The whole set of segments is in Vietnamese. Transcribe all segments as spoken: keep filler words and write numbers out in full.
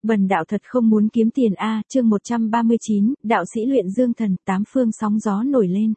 Bần đạo thật không muốn kiếm tiền a, chương một trăm ba mươi chín, đạo sĩ luyện dương thần, tám phương sóng gió nổi lên.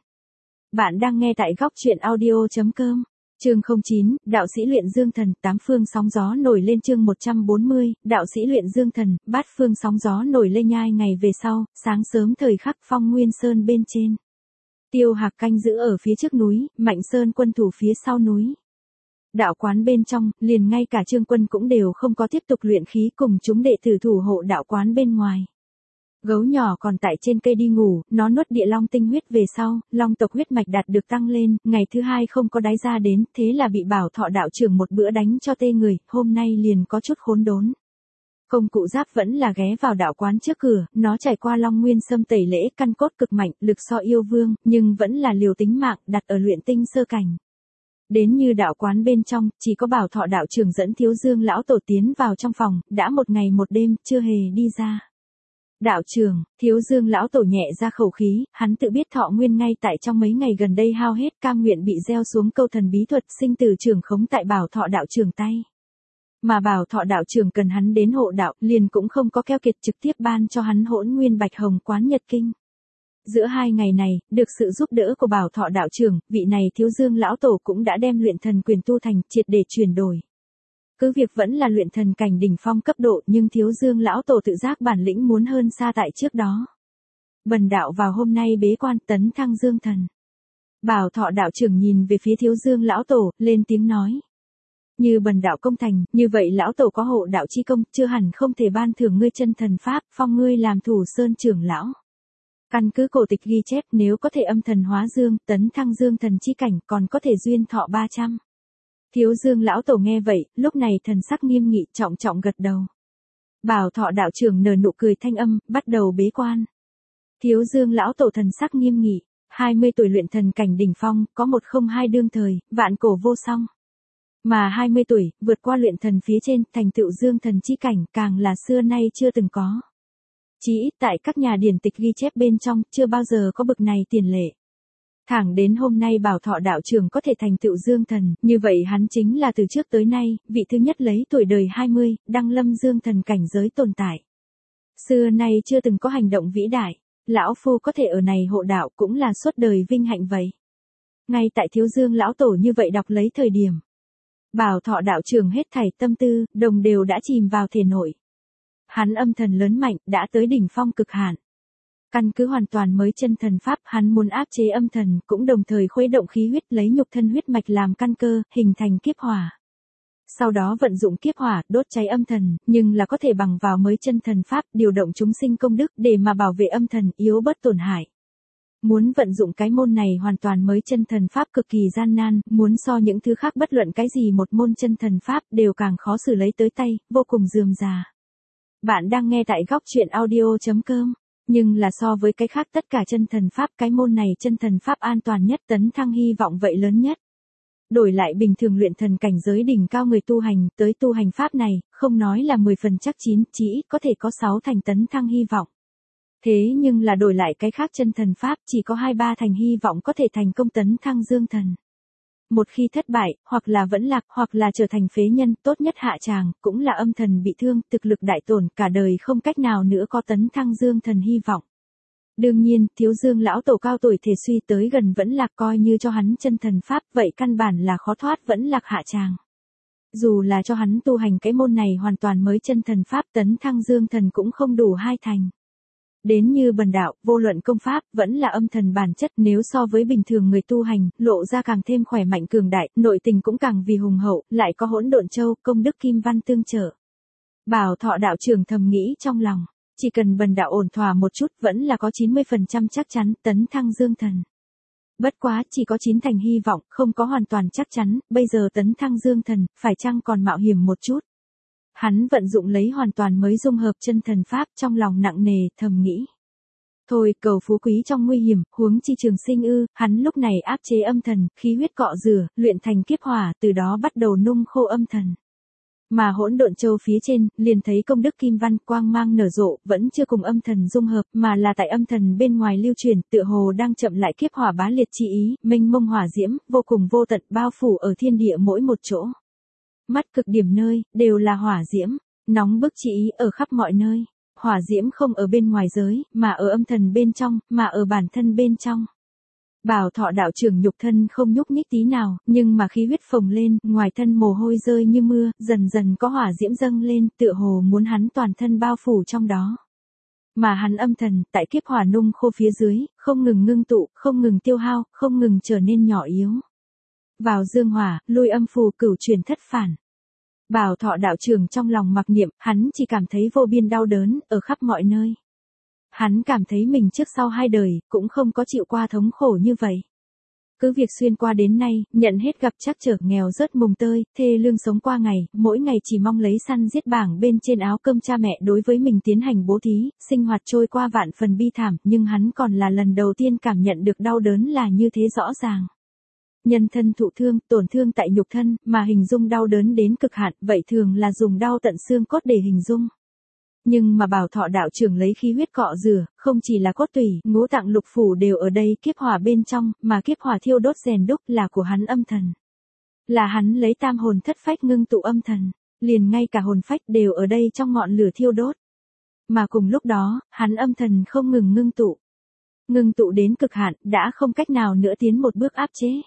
Bạn đang nghe tại góc truyện audio chấm com. Chương không chín, đạo sĩ luyện dương thần, tám phương sóng gió nổi lên chương một trăm bốn mươi, đạo sĩ luyện dương thần, bát phương sóng gió nổi lên nhai ngày về sau, sáng sớm thời khắc Phong Nguyên Sơn bên trên. Tiêu Hạc canh giữ ở phía trước núi, Mạnh Sơn quân thủ phía sau núi. Đạo quán bên trong, liền ngay cả Trương Quân cũng đều không có tiếp tục luyện khí cùng chúng đệ tử thủ hộ đạo quán bên ngoài. Gấu nhỏ còn tại trên cây đi ngủ, nó nuốt địa long tinh huyết về sau, long tộc huyết mạch đạt được tăng lên, ngày thứ hai không có đái ra đến, thế là bị Bảo Thọ đạo trưởng một bữa đánh cho tê người, hôm nay liền có chút khốn đốn. Công cụ giáp vẫn là ghé vào đạo quán trước cửa, nó trải qua Long Nguyên Sâm tẩy lễ, căn cốt cực mạnh, lực so yêu vương, nhưng vẫn là liều tính mạng, đặt ở luyện tinh sơ cảnh. Đến như đạo quán bên trong, chỉ có Bảo Thọ đạo trưởng dẫn Thiếu Dương lão tổ tiến vào trong phòng, đã một ngày một đêm, chưa hề đi ra. Đạo trưởng, Thiếu Dương lão tổ nhẹ ra khẩu khí, hắn tự biết thọ nguyên ngay tại trong mấy ngày gần đây hao hết, cam nguyện bị gieo xuống câu thần bí thuật sinh tử trưởng khống tại Bảo Thọ đạo trưởng tay. Mà Bảo Thọ đạo trưởng cần hắn đến hộ đạo, liền cũng không có keo kiệt trực tiếp ban cho hắn Hỗn Nguyên Bạch Hồng Quán Nhật Kinh. Giữa hai ngày này, được sự giúp đỡ của Bảo Thọ đạo trưởng, vị này Thiếu Dương lão tổ cũng đã đem luyện thần quyền tu thành, triệt để chuyển đổi. Cứ việc vẫn là luyện thần cảnh đỉnh phong cấp độ, nhưng Thiếu Dương lão tổ tự giác bản lĩnh muốn hơn xa tại trước đó. Bần đạo vào hôm nay bế quan tấn thăng dương thần. Bảo Thọ đạo trưởng nhìn về phía Thiếu Dương lão tổ, lên tiếng nói: Như bần đạo công thành, như vậy lão tổ có hộ đạo chi công, chưa hẳn không thể ban thưởng ngươi chân thần pháp, phong ngươi làm thủ sơn trưởng lão. Căn cứ cổ tịch ghi chép, nếu có thể âm thần hóa dương, tấn thăng dương thần chi cảnh, còn có thể duyên thọ ba trăm. Thiếu Dương lão tổ nghe vậy, lúc này thần sắc nghiêm nghị, trọng trọng gật đầu. Bảo Thọ đạo trưởng nở nụ cười thanh âm, bắt đầu bế quan. Thiếu Dương lão tổ thần sắc nghiêm nghị, hai mươi tuổi luyện thần cảnh đỉnh phong, có một không hai đương thời, vạn cổ vô song. Mà hai mươi tuổi, vượt qua luyện thần phía trên, thành tựu dương thần chi cảnh, càng là xưa nay chưa từng có. Chỉ ít tại các nhà điển tịch ghi chép bên trong, chưa bao giờ có bực này tiền lệ. Thẳng đến hôm nay Bảo Thọ đạo trưởng có thể thành tựu dương thần, như vậy hắn chính là từ trước tới nay, vị thứ nhất lấy tuổi đời hai mươi, đăng lâm dương thần cảnh giới tồn tại. Xưa nay chưa từng có hành động vĩ đại, lão phu có thể ở này hộ đạo cũng là suốt đời vinh hạnh vậy. Ngay tại Thiếu Dương lão tổ như vậy đọc lấy thời điểm, Bảo Thọ đạo trưởng hết thảy tâm tư, đồng đều đã chìm vào thể nội. Hắn âm thần lớn mạnh, đã tới đỉnh phong cực hạn. Căn cứ hoàn toàn mới chân thần pháp, hắn muốn áp chế âm thần, cũng đồng thời khuấy động khí huyết, lấy nhục thân huyết mạch làm căn cơ, hình thành kiếp hỏa. Sau đó vận dụng kiếp hỏa, đốt cháy âm thần, nhưng là có thể bằng vào mới chân thần pháp, điều động chúng sinh công đức để mà bảo vệ âm thần, yếu bớt tổn hại. Muốn vận dụng cái môn này hoàn toàn mới chân thần pháp cực kỳ gian nan, muốn so những thứ khác bất luận cái gì một môn chân thần pháp đều càng khó xử lấy tới tay, vô cùng rườm rà. Bạn đang nghe tại góc truyện audio chấm com. Nhưng là so với cái khác tất cả chân thần pháp, cái môn này chân thần pháp an toàn nhất, tấn thăng hy vọng vậy lớn nhất. Đổi lại bình thường luyện thần cảnh giới đỉnh cao người tu hành, tới tu hành pháp này, không nói là mười phần chắc chín, chỉ ít có thể có sáu thành tấn thăng hy vọng. Thế nhưng là đổi lại cái khác chân thần pháp, chỉ có hai ba thành hy vọng có thể thành công tấn thăng dương thần. Một khi thất bại, hoặc là vẫn lạc, hoặc là trở thành phế nhân, tốt nhất hạ tràng, cũng là âm thần bị thương, thực lực đại tổn, cả đời không cách nào nữa có tấn thăng dương thần hy vọng. Đương nhiên, Thiếu Dương lão tổ cao tuổi thể suy tới gần vẫn lạc, coi như cho hắn chân thần pháp, vậy căn bản là khó thoát vẫn lạc hạ tràng. Dù là cho hắn tu hành cái môn này hoàn toàn mới chân thần pháp, tấn thăng dương thần cũng không đủ hai thành. Đến như bần đạo, vô luận công pháp, vẫn là âm thần bản chất, nếu so với bình thường người tu hành, lộ ra càng thêm khỏe mạnh cường đại, nội tình cũng càng vì hùng hậu, lại có hỗn độn châu, công đức kim văn tương trợ. Bảo Thọ đạo trưởng thầm nghĩ trong lòng, chỉ cần bần đạo ổn thỏa một chút, vẫn là có chín mươi phần trăm chắc chắn, tấn thăng dương thần. Bất quá, chỉ có chín thành hy vọng, không có hoàn toàn chắc chắn, bây giờ tấn thăng dương thần, phải chăng còn mạo hiểm một chút. Hắn vận dụng lấy hoàn toàn mới dung hợp chân thần pháp, trong lòng nặng nề, thầm nghĩ. Thôi, cầu phú quý trong nguy hiểm, huống chi trường sinh ư, hắn lúc này áp chế âm thần, khí huyết cọ rửa, luyện thành kiếp hỏa, từ đó bắt đầu nung khô âm thần. Mà hỗn độn châu phía trên, liền thấy công đức kim văn quang mang nở rộ, vẫn chưa cùng âm thần dung hợp, mà là tại âm thần bên ngoài lưu truyền, tựa hồ đang chậm lại kiếp hỏa bá liệt chi ý, mênh mông hỏa diễm, vô cùng vô tận, bao phủ ở thiên địa mỗi một chỗ. Mắt cực điểm nơi, đều là hỏa diễm. Nóng bức chỉ ý ở khắp mọi nơi. Hỏa diễm không ở bên ngoài giới, mà ở âm thần bên trong, mà ở bản thân bên trong. Bảo Thọ đạo trưởng nhục thân không nhúc nhích tí nào, nhưng mà khí huyết phồng lên, ngoài thân mồ hôi rơi như mưa, dần dần có hỏa diễm dâng lên, tựa hồ muốn hắn toàn thân bao phủ trong đó. Mà hắn âm thần, tại kiếp hỏa nung khô phía dưới, không ngừng ngưng tụ, không ngừng tiêu hao, không ngừng trở nên nhỏ yếu. Vào dương hỏa, lui âm phù cửu truyền thất phản. Bảo Thọ đạo trưởng trong lòng mặc niệm, hắn chỉ cảm thấy vô biên đau đớn, ở khắp mọi nơi. Hắn cảm thấy mình trước sau hai đời, cũng không có chịu qua thống khổ như vậy. Cứ việc xuyên qua đến nay, nhận hết gặp trắc trở nghèo rớt mùng tơi, thê lương sống qua ngày, mỗi ngày chỉ mong lấy săn giết bảng bên trên áo cơm cha mẹ đối với mình tiến hành bố thí, sinh hoạt trôi qua vạn phần bi thảm, nhưng hắn còn là lần đầu tiên cảm nhận được đau đớn là như thế rõ ràng. Nhân thân thụ thương, tổn thương tại nhục thân, mà hình dung đau đớn đến cực hạn, vậy thường là dùng đau tận xương cốt để hình dung. Nhưng mà Bảo Thọ đạo trưởng lấy khí huyết cọ rửa, không chỉ là cốt tủy, ngũ tạng lục phủ đều ở đây kiếp hỏa bên trong, mà kiếp hỏa thiêu đốt rèn đúc là của hắn âm thần. Là hắn lấy tam hồn thất phách ngưng tụ âm thần, liền ngay cả hồn phách đều ở đây trong ngọn lửa thiêu đốt. Mà cùng lúc đó, hắn âm thần không ngừng ngưng tụ. Ngưng tụ đến cực hạn, đã không cách nào nữa tiến một bước áp chế.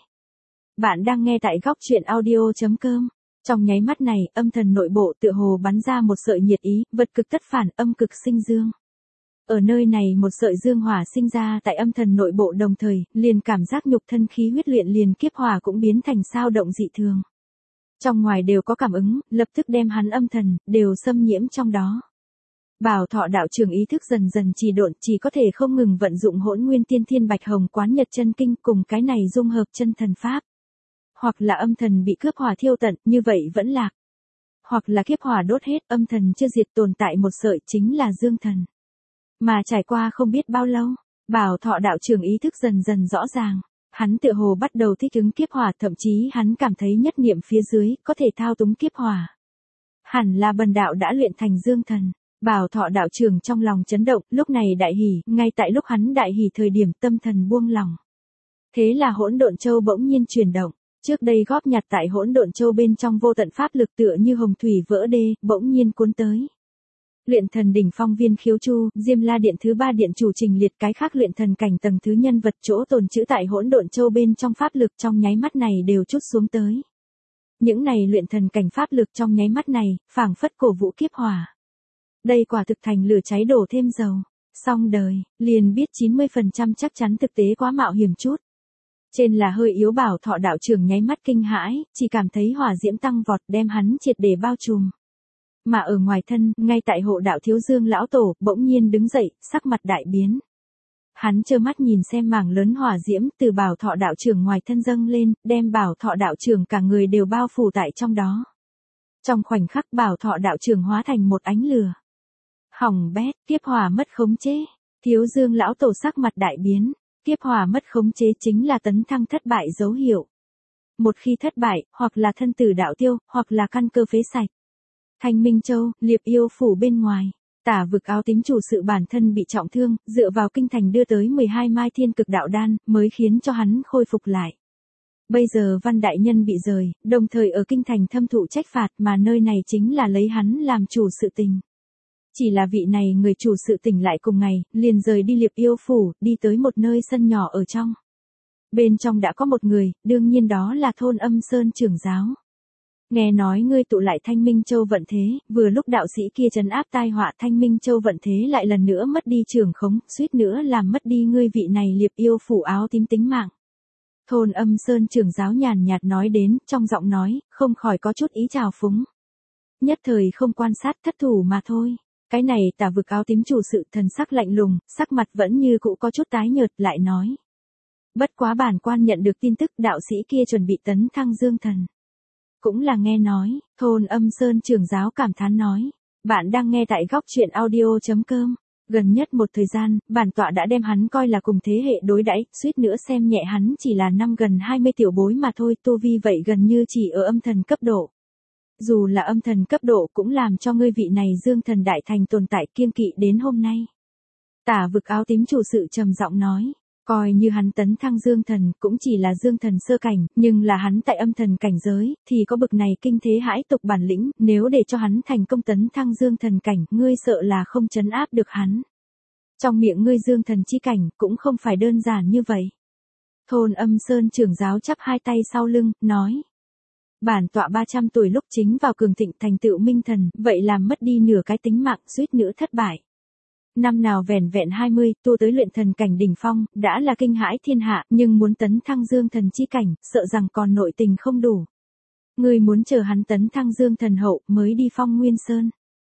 Bạn đang nghe tại góc truyện audio chấm com. Trong nháy mắt này, âm thần nội bộ tựa hồ bắn ra một sợi nhiệt ý, vật cực tất phản, âm cực sinh dương. Ở nơi này một sợi dương hỏa sinh ra tại âm thần nội bộ đồng thời, liền cảm giác nhục thân khí huyết luyện liền kiếp hỏa cũng biến thành sao động dị thường. Trong ngoài đều có cảm ứng, lập tức đem hắn âm thần, đều xâm nhiễm trong đó. Bảo Thọ đạo trưởng ý thức dần dần trì độn, chỉ có thể không ngừng vận dụng Hỗn Nguyên Tiên Thiên Bạch Hồng Quán Nhật Chân Kinh cùng cái này dung hợp chân thần pháp. Hoặc là âm thần bị cướp hỏa thiêu tận, như vậy vẫn lạc. Hoặc là kiếp hỏa đốt hết, âm thần chưa diệt tồn tại một sợi chính là dương thần. Mà trải qua không biết bao lâu, Bảo Thọ đạo trưởng ý thức dần dần rõ ràng. Hắn tựa hồ bắt đầu thích ứng kiếp hỏa, thậm chí hắn cảm thấy nhất niệm phía dưới, có thể thao túng kiếp hỏa. Hẳn là bần đạo đã luyện thành dương thần. Bảo Thọ đạo trưởng trong lòng chấn động, lúc này đại hỉ, ngay tại lúc hắn đại hỉ thời điểm tâm thần buông lòng. Thế là Hỗn Độn Châu bỗng nhiên chuyển động. Trước đây góp nhặt tại Hỗn Độn Châu bên trong vô tận pháp lực tựa như hồng thủy vỡ đê, bỗng nhiên cuốn tới. Luyện thần đỉnh phong Viên Khiếu Chu, Diêm La điện thứ ba điện chủ trình liệt cái khác luyện thần cảnh tầng thứ nhân vật chỗ tồn trữ tại Hỗn Độn Châu bên trong pháp lực trong nháy mắt này đều trút xuống tới. Những này luyện thần cảnh pháp lực trong nháy mắt này, phảng phất cổ vũ kiếp hỏa. Đây quả thực thành lửa cháy đổ thêm dầu. Xong đời, liền biết chín mươi phần trăm chắc chắn thực tế quá mạo hiểm chút. Trên là hơi yếu Bảo Thọ đạo trưởng nháy mắt kinh hãi, chỉ cảm thấy hỏa diễm tăng vọt đem hắn triệt để bao trùm. Mà ở ngoài thân, ngay tại hộ đạo Thiếu Dương lão tổ, bỗng nhiên đứng dậy, sắc mặt đại biến. Hắn trơ mắt nhìn xem mảng lớn hỏa diễm từ Bảo Thọ đạo trưởng ngoài thân dâng lên, đem Bảo Thọ đạo trưởng cả người đều bao phủ tại trong đó. Trong khoảnh khắc Bảo Thọ đạo trưởng hóa thành một ánh lửa. Hỏng bét, kiếp hỏa mất khống chế. Thiếu Dương lão tổ sắc mặt đại biến. Kiếp hỏa mất khống chế chính là tấn thăng thất bại dấu hiệu. Một khi thất bại, hoặc là thân tử đạo tiêu, hoặc là căn cơ phế sạch. Thanh Minh Châu, Liệp Yêu phủ bên ngoài, Tả Vực áo tím chủ sự bản thân bị trọng thương, dựa vào kinh thành đưa tới mười hai mai thiên cực đạo đan, mới khiến cho hắn khôi phục lại. Bây giờ Văn đại nhân bị rời, đồng thời ở kinh thành thâm thụ trách phạt, mà nơi này chính là lấy hắn làm chủ sự tình. Chỉ là vị này người chủ sự tỉnh lại cùng ngày, liền rời đi Liệp Yêu phủ, đi tới một nơi sân nhỏ ở trong. Bên trong đã có một người, đương nhiên đó là Thôn Âm Sơn trưởng giáo. Nghe nói ngươi tụ lại Thanh Minh Châu vận thế, vừa lúc đạo sĩ kia trấn áp tai họa Thanh Minh Châu vận thế lại lần nữa mất đi trưởng khống, suýt nữa làm mất đi ngươi vị này Liệp Yêu phủ áo tím tính mạng. Thôn Âm Sơn trưởng giáo nhàn nhạt nói đến, trong giọng nói, không khỏi có chút ý trào phúng. Nhất thời không quan sát thất thủ mà thôi. Cái này Tả Vực áo tím chủ sự thần sắc lạnh lùng, sắc mặt vẫn như cũ có chút tái nhợt, lại nói. Bất quá bản quan nhận được tin tức đạo sĩ kia chuẩn bị tấn thăng dương thần. Cũng là nghe nói, Thôn Âm Sơn trưởng giáo cảm thán nói. Bạn đang nghe tại góc truyện audio chấm com. Gần nhất một thời gian, bản tọa đã đem hắn coi là cùng thế hệ đối đãi, suýt nữa xem nhẹ hắn chỉ là năm gần hai mươi tiểu bối mà thôi, tu vi vậy gần như chỉ ở âm thần cấp độ. Dù là âm thần cấp độ cũng làm cho ngươi vị này dương thần đại thành tồn tại kiêng kỵ đến hôm nay. Tả Vực áo tím chủ sự trầm giọng nói. Coi như hắn tấn thăng dương thần cũng chỉ là dương thần sơ cảnh, nhưng là hắn tại âm thần cảnh giới, thì có bực này kinh thế hãi tục bản lĩnh, nếu để cho hắn thành công tấn thăng dương thần cảnh, ngươi sợ là không trấn áp được hắn. Trong miệng ngươi dương thần chi cảnh cũng không phải đơn giản như vậy. Thôn Âm Sơn trưởng giáo chắp hai tay sau lưng, nói. Bản tọa ba trăm tuổi lúc chính vào cường thịnh thành tựu minh thần, vậy làm mất đi nửa cái tính mạng, suýt nữa thất bại. Năm nào vẻn vẹn hai mươi, tu tới luyện thần cảnh đỉnh phong, đã là kinh hãi thiên hạ, nhưng muốn tấn thăng dương thần chi cảnh, sợ rằng còn nội tình không đủ. Ngươi muốn chờ hắn tấn thăng dương thần hậu, mới đi Phong Nguyên Sơn.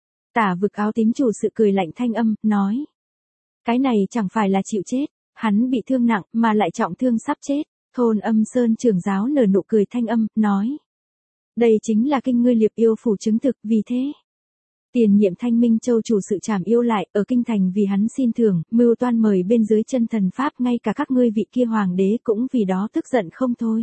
Tả Vực áo tím chủ sự cười lạnh thanh âm, nói. Cái này chẳng phải là chịu chết, hắn bị thương nặng, mà lại trọng thương sắp chết. Thôn Âm Sơn trưởng giáo nở nụ cười thanh âm, nói. Đây chính là kinh ngươi liệp yêu phủ chứng thực, vì thế. Tiền nhiệm Thanh Minh Châu chủ sự trảm yêu lại, ở kinh thành vì hắn xin thưởng, mưu toan mời bên dưới chân thần pháp, ngay cả các ngươi vị kia hoàng đế cũng vì đó tức giận không thôi.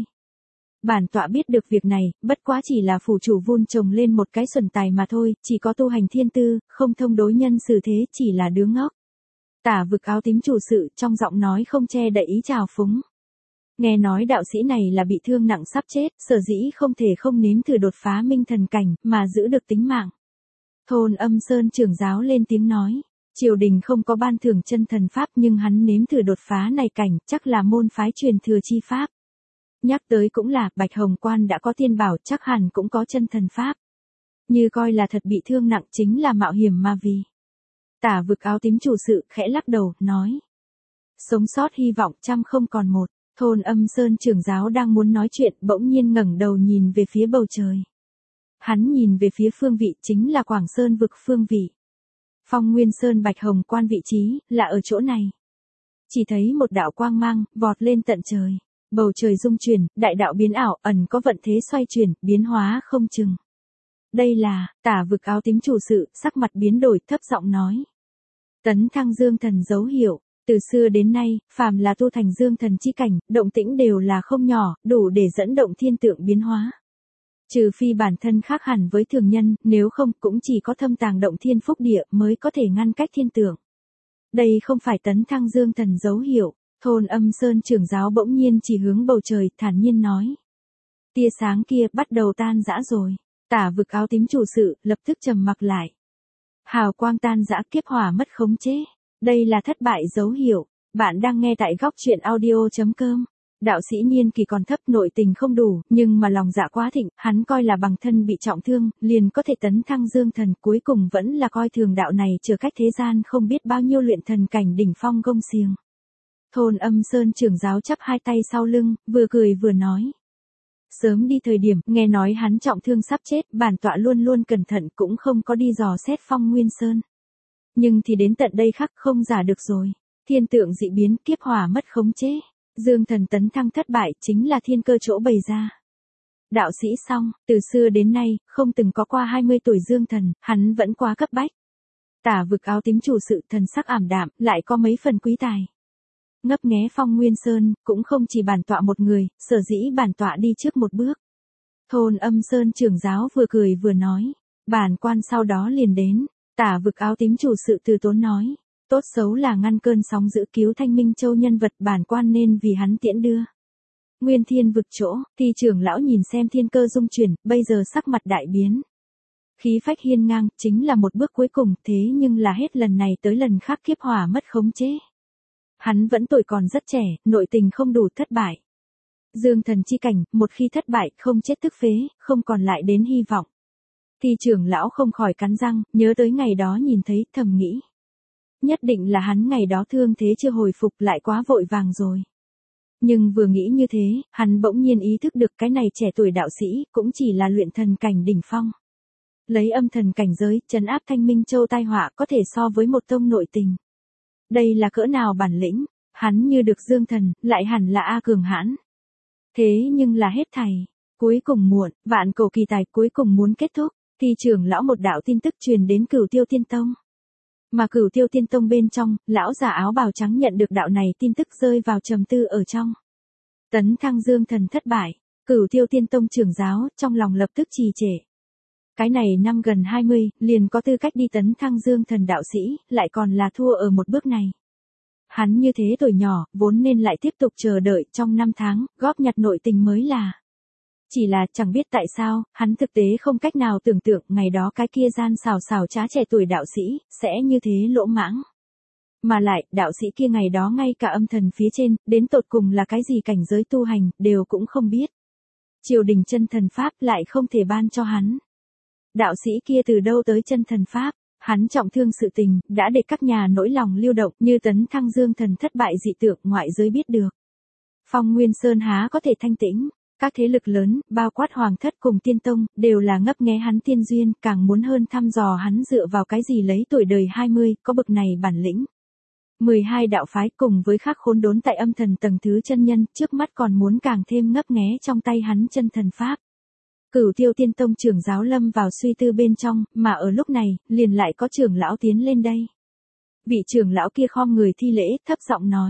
Bản tọa biết được việc này, bất quá chỉ là phủ chủ vun trồng lên một cái xuẩn tài mà thôi, chỉ có tu hành thiên tư, không thông đối nhân xử thế, chỉ là đứa ngốc. Tả Vực áo tím chủ sự, trong giọng nói không che đậy ý trào phúng. Nghe nói đạo sĩ này là bị thương nặng sắp chết, sở dĩ không thể không nếm thử đột phá minh thần cảnh, mà giữ được tính mạng. Thôn Âm Sơn trưởng giáo lên tiếng nói, triều đình không có ban thưởng chân thần pháp nhưng hắn nếm thử đột phá này cảnh, chắc là môn phái truyền thừa chi pháp. Nhắc tới cũng là, Bạch Hồng Quan đã có tiên bảo, chắc hẳn cũng có chân thần pháp. Như coi là thật bị thương nặng chính là mạo hiểm mà vì. Tả Vực áo tím chủ sự khẽ lắc đầu, nói. Sống sót hy vọng trăm không còn một. Thôn Âm Sơn trưởng giáo đang muốn nói chuyện, bỗng nhiên ngẩng đầu nhìn về phía bầu trời. Hắn nhìn về phía phương vị chính là Quảng Sơn vực phương vị. Phong Nguyên Sơn Bạch Hồng Quan vị trí, là ở chỗ này. Chỉ thấy một đạo quang mang, vọt lên tận trời. Bầu trời rung chuyển, đại đạo biến ảo, ẩn có vận thế xoay chuyển, biến hóa không chừng. Đây là, Tả Vực áo tím chủ sự, sắc mặt biến đổi, thấp giọng nói. Tấn thăng dương thần dấu hiệu. Từ xưa đến nay, phàm là tu thành dương thần chi cảnh, động tĩnh đều là không nhỏ, đủ để dẫn động thiên tượng biến hóa. Trừ phi bản thân khác hẳn với thường nhân, nếu không cũng chỉ có thâm tàng động thiên phúc địa mới có thể ngăn cách thiên tượng. Đây không phải tấn thăng dương thần dấu hiệu, Thôn Âm Sơn trưởng giáo bỗng nhiên chỉ hướng bầu trời, thản nhiên nói. Tia sáng kia bắt đầu tan rã rồi. Tả Vực áo tím chủ sự, lập tức trầm mặc lại. Hào quang tan rã, kiếp hỏa mất khống chế. Đây là thất bại dấu hiệu. Bạn đang nghe tại góc truyện audio chấm com. Đạo sĩ niên kỳ còn thấp, nội tình không đủ, nhưng mà lòng dạ quá thịnh, hắn coi là bằng thân bị trọng thương, liền có thể tấn thăng dương thần, cuối cùng vẫn là coi thường đạo này chờ cách thế gian không biết bao nhiêu luyện thần cảnh đỉnh phong gông xiềng. Thôn Âm Sơn trưởng giáo chắp hai tay sau lưng, vừa cười vừa nói. Sớm đi thời điểm, nghe nói hắn trọng thương sắp chết, bản tọa luôn luôn cẩn thận cũng không có đi dò xét Phong Nguyên Sơn. Nhưng thì đến tận đây khắc không giả được rồi. Thiên tượng dị biến, kiếp hỏa mất khống chế. Dương thần tấn thăng thất bại chính là thiên cơ chỗ bày ra. Đạo sĩ xong, từ xưa đến nay, không từng có qua hai mươi tuổi dương thần, hắn vẫn quá cấp bách. Tả Vực áo tím chủ sự thần sắc ảm đạm, lại có mấy phần quý tài. Ngấp nghé Phong Nguyên Sơn, cũng không chỉ bản tọa một người, sở dĩ bản tọa đi trước một bước. Thôn Âm Sơn trưởng giáo vừa cười vừa nói, bản quan sau đó liền đến. Tả Vực áo tím chủ sự từ tốn nói, tốt xấu là ngăn cơn sóng dữ cứu Thanh Minh Châu nhân vật, bản quan nên vì hắn tiễn đưa. Nguyên Thiên vực chỗ, thì trưởng lão nhìn xem thiên cơ dung chuyển, bây giờ sắc mặt đại biến. Khí phách hiên ngang, chính là một bước cuối cùng, thế nhưng là hết lần này tới lần khác kiếp hỏa mất khống chế. Hắn vẫn tuổi còn rất trẻ, nội tình không đủ, thất bại. Dương thần chi cảnh, một khi thất bại, không chết tức phế, không còn lại đến hy vọng. Thì trưởng lão không khỏi cắn răng, nhớ tới ngày đó nhìn thấy, thầm nghĩ. Nhất định là hắn ngày đó thương thế chưa hồi phục, lại quá vội vàng rồi. Nhưng vừa nghĩ như thế, hắn bỗng nhiên ý thức được cái này trẻ tuổi đạo sĩ, cũng chỉ là luyện thần cảnh đỉnh phong. Lấy âm thần cảnh giới, trấn áp Thanh Minh Châu tai họa có thể so với một tông nội tình. Đây là cỡ nào bản lĩnh, hắn như được dương thần, lại hẳn là A cường hãn. Thế nhưng là hết thảy, cuối cùng muộn, vạn cổ kỳ tài cuối cùng muốn kết thúc, thì trưởng lão một đạo tin tức truyền đến Cửu Tiêu Tiên Tông. Mà Cửu Tiêu Tiên Tông bên trong, lão già áo bào trắng nhận được đạo này tin tức rơi vào trầm tư ở trong. Tấn thăng dương thần thất bại, Cửu Tiêu Tiên Tông trưởng giáo, trong lòng lập tức trì trệ. Cái này năm gần hai mươi, liền có tư cách đi tấn thăng dương thần đạo sĩ, lại còn là thua ở một bước này. Hắn như thế tuổi nhỏ, vốn nên lại tiếp tục chờ đợi trong năm tháng, góp nhặt nội tình mới là. Chỉ là chẳng biết tại sao, hắn thực tế không cách nào tưởng tượng ngày đó cái kia gian xào xào trá trẻ tuổi đạo sĩ, sẽ như thế lỗ mãng. Mà lại, đạo sĩ kia ngày đó ngay cả âm thần phía trên, đến tột cùng là cái gì cảnh giới tu hành, đều cũng không biết. Triều đình chân thần Pháp lại không thể ban cho hắn. Đạo sĩ kia từ đâu tới chân thần Pháp, hắn trọng thương sự tình, đã để các nhà nỗi lòng lưu động như tấn thăng dương thần thất bại dị tượng ngoại giới biết được. Phong Nguyên Sơn há có thể thanh tĩnh, các thế lực lớn, bao quát hoàng thất cùng tiên tông, đều là ngấp nghé hắn tiên duyên, càng muốn hơn thăm dò hắn dựa vào cái gì lấy tuổi đời hai mươi, có bực này bản lĩnh. mười hai đạo phái cùng với khác khốn đốn tại âm thần tầng thứ chân nhân, trước mắt còn muốn càng thêm ngấp nghé trong tay hắn chân thần Pháp. Cửu Tiêu Tiên Tông trưởng giáo lâm vào suy tư bên trong, mà ở lúc này, liền lại có trưởng lão tiến lên đây. Vị trưởng lão kia khom người thi lễ, thấp giọng nói.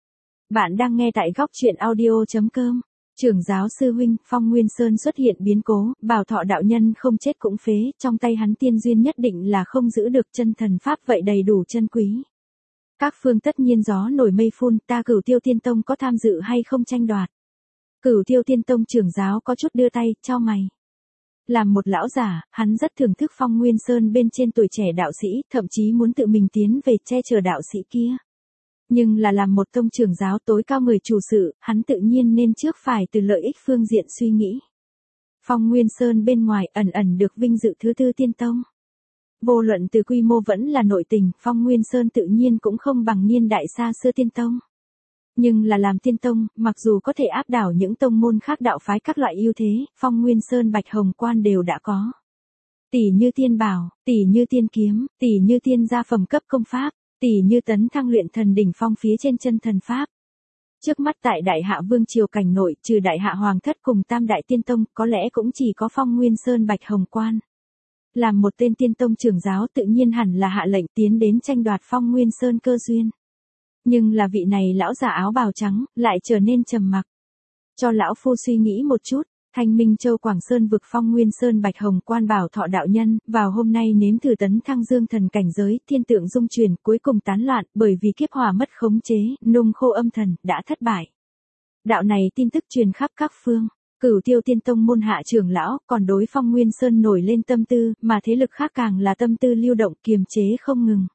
Bạn đang nghe tại góc truyện audio.com. Trưởng giáo sư huynh, Phong Nguyên Sơn xuất hiện biến cố, Bảo Thọ đạo nhân không chết cũng phế, trong tay hắn tiên duyên nhất định là không giữ được chân thần Pháp vậy đầy đủ chân quý. Các phương tất nhiên gió nổi mây phun, ta Cửu Tiêu Tiên Tông có tham dự hay không tranh đoạt. Cửu Tiêu Tiên Tông trưởng giáo có chút đưa tay, chau mày. Làm một lão giả, hắn rất thưởng thức Phong Nguyên Sơn bên trên tuổi trẻ đạo sĩ, thậm chí muốn tự mình tiến về che chở đạo sĩ kia. Nhưng là làm một tông trưởng giáo tối cao người chủ sự, hắn tự nhiên nên trước phải từ lợi ích phương diện suy nghĩ. Phong Nguyên Sơn bên ngoài ẩn ẩn được vinh dự thứ tư tiên tông. Vô luận từ quy mô vẫn là nội tình, Phong Nguyên Sơn tự nhiên cũng không bằng niên đại xa xưa tiên tông. Nhưng là làm tiên tông, mặc dù có thể áp đảo những tông môn khác đạo phái các loại ưu thế, Phong Nguyên Sơn Bạch Hồng Quan đều đã có. Tỷ như tiên bảo, tỷ như tiên kiếm, tỷ như tiên gia phẩm cấp công pháp, tỷ như tấn thăng luyện thần đỉnh phong phía trên chân thần Pháp. Trước mắt tại Đại Hạ Vương Triều cảnh nội, trừ Đại Hạ Hoàng thất cùng Tam Đại Tiên Tông, có lẽ cũng chỉ có Phong Nguyên Sơn Bạch Hồng Quan. Làm một tên tiên tông trưởng giáo tự nhiên hẳn là hạ lệnh tiến đến tranh đoạt Phong Nguyên Sơn cơ duyên. Nhưng là vị này lão già áo bào trắng, lại trở nên trầm mặc. Cho lão phu suy nghĩ một chút, Thanh Minh Châu Quảng Sơn vực Phong Nguyên Sơn Bạch Hồng Quan Bảo Thọ đạo nhân, vào hôm nay nếm thử tấn thăng dương thần cảnh giới, thiên tượng dung chuyển, cuối cùng tán loạn, bởi vì kiếp hỏa mất khống chế, nung khô âm thần, đã thất bại. Đạo này tin tức truyền khắp các phương. Cửu Tiêu Tiên Tông môn hạ trưởng lão, còn đối Phong Nguyên Sơn nổi lên tâm tư, mà thế lực khác càng là tâm tư lưu động kiềm chế không ngừng.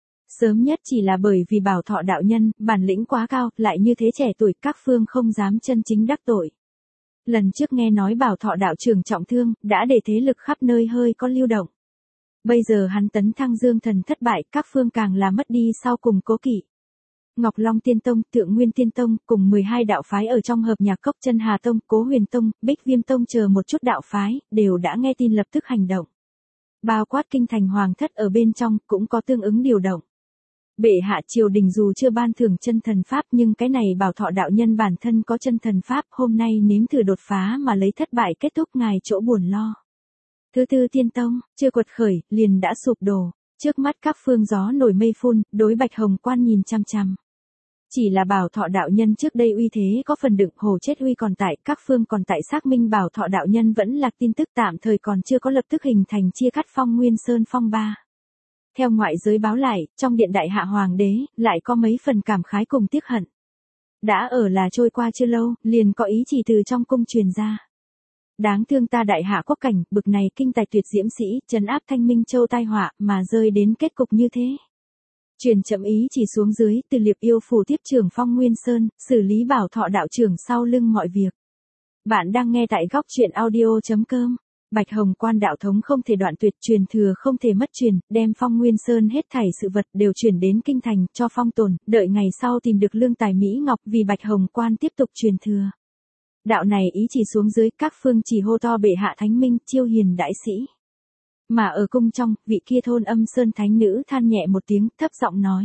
Sớm nhất chỉ là bởi vì Bảo Thọ đạo nhân, bản lĩnh quá cao, lại như thế trẻ tuổi, các phương không dám chân chính đắc tội. Lần trước nghe nói Bảo Thọ đạo trưởng trọng thương, đã để thế lực khắp nơi hơi có lưu động. Bây giờ hắn tấn thăng dương thần thất bại, các phương càng là mất đi sau cùng cố kỵ. Ngọc Long Tiên Tông, Tượng Nguyên Tiên Tông, cùng mười hai đạo phái ở trong hợp nhạc cốc Chân Hà Tông, Cố Huyền Tông, Bích Viêm Tông chờ một chút đạo phái, đều đã nghe tin lập tức hành động. Bao quát kinh thành hoàng thất ở bên trong, cũng có tương ứng điều động. Bệ hạ triều đình dù chưa ban thưởng chân thần Pháp nhưng cái này Bảo Thọ đạo nhân bản thân có chân thần Pháp, hôm nay nếm thử đột phá mà lấy thất bại kết thúc ngài chỗ buồn lo. Thứ tư Tiên Tông, chưa quật khởi, liền đã sụp đổ, trước mắt các phương gió nổi mây phun, đối Bạch Hồng Quan nhìn chăm chăm. Chỉ là Bảo Thọ đạo nhân trước đây uy thế có phần đựng, hồ chết uy còn tại, các phương còn tại xác minh Bảo Thọ đạo nhân vẫn là tin tức tạm thời còn chưa có lập tức hình thành chia cắt Phong Nguyên Sơn phong ba. Theo ngoại giới báo lại, trong điện Đại Hạ Hoàng đế, lại có mấy phần cảm khái cùng tiếc hận. Đã ở là trôi qua chưa lâu, liền có ý chỉ từ trong cung truyền ra. Đáng thương ta Đại Hạ quốc cảnh, bực này kinh tài tuyệt diễm sĩ, trấn áp Thanh Minh Châu tai họa, mà rơi đến kết cục như thế. Truyền chậm ý chỉ xuống dưới, từ Liệp Yêu phủ tiếp trưởng Phong Nguyên Sơn, xử lý Bảo Thọ đạo trưởng sau lưng mọi việc. Bạn đang nghe tại góc truyện audio.com. Bạch Hồng Quan đạo thống không thể đoạn tuyệt, truyền thừa không thể mất truyền, đem Phong Nguyên Sơn hết thảy sự vật đều chuyển đến kinh thành, cho phong tồn, đợi ngày sau tìm được lương tài Mỹ Ngọc vì Bạch Hồng Quan tiếp tục truyền thừa. Đạo này ý chỉ xuống dưới, các phương chỉ hô to bệ hạ thánh minh, chiêu hiền đại sĩ. Mà ở cung trong, vị kia thôn Âm Sơn thánh nữ than nhẹ một tiếng, thấp giọng nói.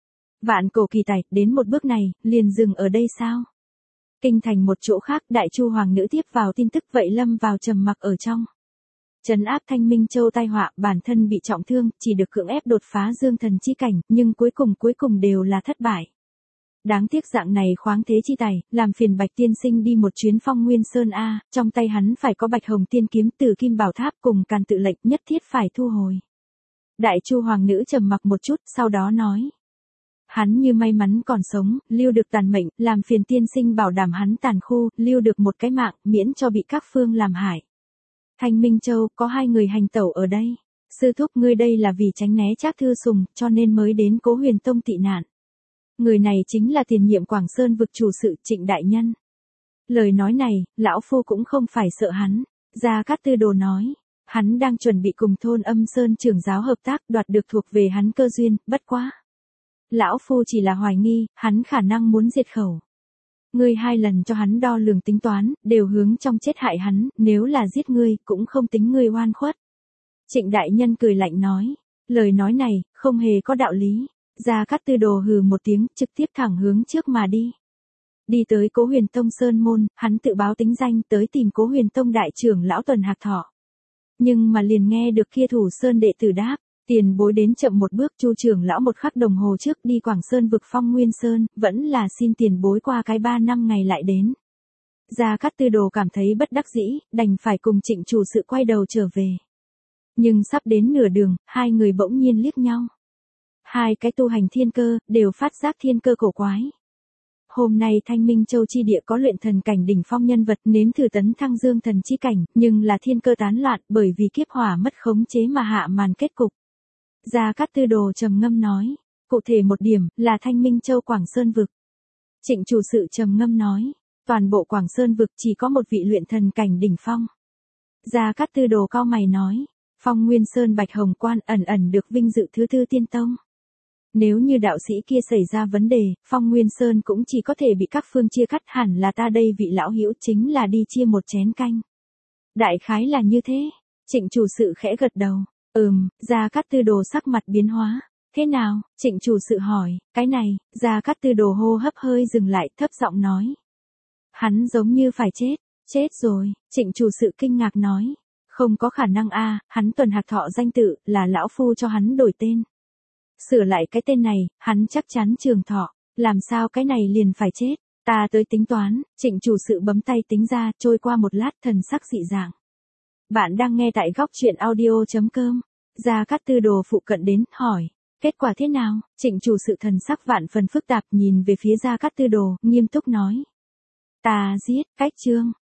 Vạn cổ kỳ tài, đến một bước này, liền dừng ở đây sao? Kinh thành một chỗ khác, Đại Chu hoàng nữ tiếp vào tin tức vậy lâm vào trầm mặc ở trong. Trấn áp Thanh Minh Châu tai họa, bản thân bị trọng thương, chỉ được cưỡng ép đột phá dương thần chi cảnh, nhưng cuối cùng cuối cùng đều là thất bại. Đáng tiếc dạng này khoáng thế chi tài, làm phiền Bạch tiên sinh đi một chuyến Phong Nguyên Sơn a, trong tay hắn phải có Bạch Hồng tiên kiếm từ Kim Bảo Tháp cùng Càn Tự lệnh, nhất thiết phải thu hồi. Đại Chu hoàng nữ trầm mặc một chút, sau đó nói: Hắn như may mắn còn sống, lưu được tàn mệnh, làm phiền tiên sinh bảo đảm hắn tàn khu, lưu được một cái mạng, miễn cho bị các phương làm hại. Thanh Minh Châu, có hai người hành tẩu ở đây. Sư thúc ngươi đây là vì tránh né Trác Thư Sùng, cho nên mới đến Cố Huyền Tông tị nạn. Người này chính là tiền nhiệm Quảng Sơn vực chủ sự Trịnh đại nhân. Lời nói này, lão phu cũng không phải sợ hắn. Gia Cát Tư Đồ nói, hắn đang chuẩn bị cùng thôn Âm Sơn trưởng giáo hợp tác đoạt được thuộc về hắn cơ duyên, bất quá. Lão phu chỉ là hoài nghi, hắn khả năng muốn diệt khẩu. Ngươi hai lần cho hắn đo lường tính toán, đều hướng trong chết hại hắn, nếu là giết ngươi, cũng không tính ngươi oan khuất. Trịnh đại nhân cười lạnh nói, lời nói này, không hề có đạo lý. Gia Cát Tư Đồ hừ một tiếng, trực tiếp thẳng hướng trước mà đi. Đi tới Cố Huyền Tông Sơn môn, hắn tự báo tính danh tới tìm Cố Huyền Tông đại trưởng lão Tuần Hạc Thọ. Nhưng mà liền nghe được kia Thủ Sơn đệ tử đáp, tiền bối đến chậm một bước, Chu trưởng lão một khắc đồng hồ trước đi Quảng Sơn vực Phong Nguyên Sơn, vẫn là xin tiền bối qua cái ba năm ngày lại đến. Gia Cát Tư Đồ cảm thấy bất đắc dĩ, đành phải cùng Trịnh chủ sự quay đầu trở về. Nhưng sắp đến nửa đường, hai người bỗng nhiên liếc nhau. Hai cái tu hành thiên cơ, đều phát giác thiên cơ cổ quái. Hôm nay Thanh Minh Châu chi địa có luyện thần cảnh đỉnh phong nhân vật nếm thử tấn thăng dương thần chi cảnh, nhưng là thiên cơ tán loạn bởi vì kiếp hỏa mất khống chế mà hạ màn kết cục. Gia Cát Tư Đồ trầm ngâm nói, cụ thể một điểm là Thanh Minh Châu Quảng Sơn vực. Trịnh chủ sự trầm ngâm nói, toàn bộ Quảng Sơn vực chỉ có một vị luyện thần cảnh đỉnh phong. Gia Cát Tư Đồ cau mày nói, Phong Nguyên Sơn Bạch Hồng Quan ẩn ẩn được vinh dự thứ tư tiên tông. Nếu như đạo sĩ kia xảy ra vấn đề, Phong Nguyên Sơn cũng chỉ có thể bị các phương chia cắt, hẳn là ta đây vị lão hữu chính là đi chia một chén canh. Đại khái là như thế. Trịnh chủ sự khẽ gật đầu. Ừm, Gia Cát Tư Đồ sắc mặt biến hóa. Thế nào? Trịnh chủ sự hỏi. Cái này, Gia Cát Tư Đồ hô hấp hơi dừng lại, thấp giọng nói. Hắn giống như phải chết. Chết rồi. Trịnh chủ sự kinh ngạc nói. Không có khả năng a, hắn Tuần Hạc Thọ danh tự, là lão phu cho hắn đổi tên. Sửa lại cái tên này, hắn chắc chắn trường thọ, làm sao cái này liền phải chết, ta tới tính toán. Trịnh chủ sự bấm tay tính ra, trôi qua một lát thần sắc dị dạng. Bạn đang nghe tại góc truyện audio chấm com. Gia Cát Tư Đồ phụ cận đến, hỏi, kết quả thế nào? Trịnh chủ sự thần sắc vạn phần phức tạp nhìn về phía Gia Cát Tư Đồ, nghiêm túc nói. Ta giết, cách chương,